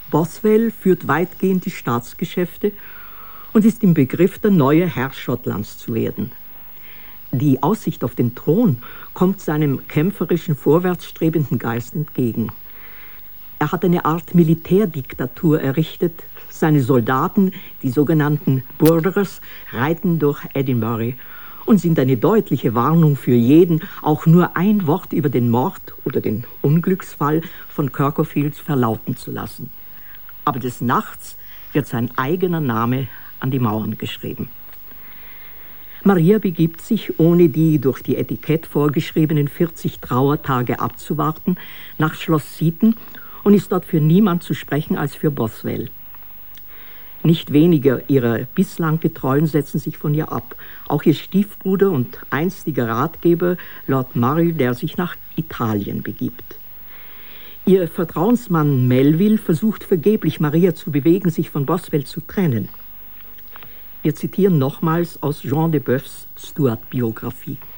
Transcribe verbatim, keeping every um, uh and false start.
Bothwell führt weitgehend die Staatsgeschäfte und ist im Begriff, der neue Herr Schottlands zu werden. Die Aussicht auf den Thron kommt seinem kämpferischen, vorwärtsstrebenden Geist entgegen. Er hat eine Art Militärdiktatur errichtet. Seine Soldaten, die sogenannten Borderers, reiten durch Edinburgh und sind eine deutliche Warnung für jeden, auch nur ein Wort über den Mord oder den Unglücksfall von Kirkconnfields verlauten zu lassen. Aber des Nachts wird sein eigener Name an die Mauern geschrieben. Maria begibt sich, ohne die durch die Etikett vorgeschriebenen vierzig Trauertage abzuwarten, nach Schloss Seaton und ist dort für niemand zu sprechen als für Bothwell. Nicht weniger ihrer bislang Getreuen setzen sich von ihr ab. Auch ihr Stiefbruder und einstiger Ratgeber, Lord Murray, der sich nach Italien begibt. Ihr Vertrauensmann Melville versucht vergeblich, Maria zu bewegen, sich von Bothwell zu trennen. Wir zitieren nochmals aus Jean de Boeffs Stuart-Biografie.